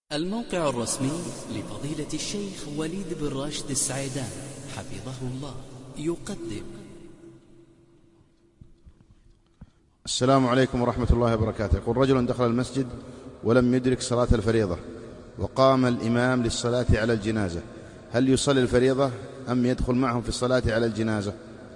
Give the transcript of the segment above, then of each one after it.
الموقع الرسمي لفضيلة الشيخ وليد بن راشد السعيدان حفظه الله يقدم. السلام عليكم ورحمة الله وبركاته. يقول: رجل دخل المسجد ولم يدرك صلاة الفريضة وقام الإمام للصلاة على الجنازة، هل يصلي الفريضة أم يدخل معهم في الصلاة على الجنازة؟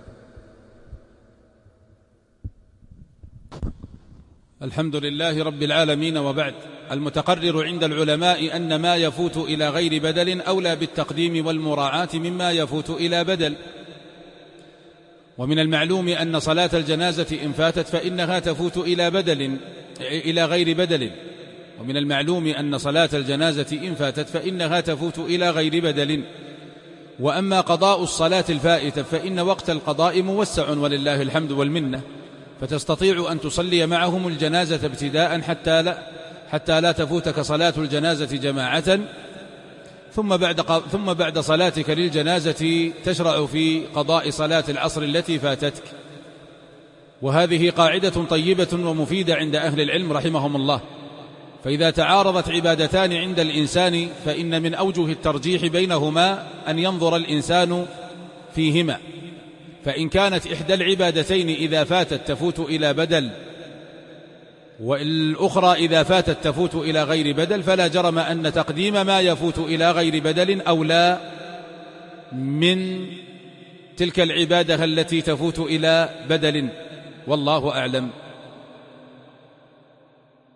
الحمد لله رب العالمين، وبعد. المتقرر عند العلماء أن ما يفوت إلى غير بدل أولى بالتقديم والمراعاة مما يفوت إلى بدل، ومن المعلوم أن صلاة الجنازة إن فاتت فإنها تفوت إلى غير بدل، ومن المعلوم أن صلاة الجنازة إن فاتت فإنها تفوت إلى غير بدل. وأما قضاء الصلاة الفائتة فإن وقت القضاء موسع ولله الحمد والمنة، فتستطيع أن تصلي معهم الجنازة ابتداء حتى لا تفوتك صلاة الجنازة جماعة، ثم بعد صلاتك للجنازة تشرع في قضاء صلاة العصر التي فاتتك. وهذه قاعدة طيبة ومفيدة عند أهل العلم رحمهم الله. فإذا تعارضت عبادتان عند الإنسان فإن من أوجه الترجيح بينهما أن ينظر الإنسان فيهما، فإن كانت إحدى العبادتين إذا فاتت تفوت إلى بدل والأخرى إذا فاتت تفوت إلى غير بدل، فلا جرم أن تقديم ما يفوت إلى غير بدل أولى من تلك العبادة التي تفوت إلى بدل، والله أعلم.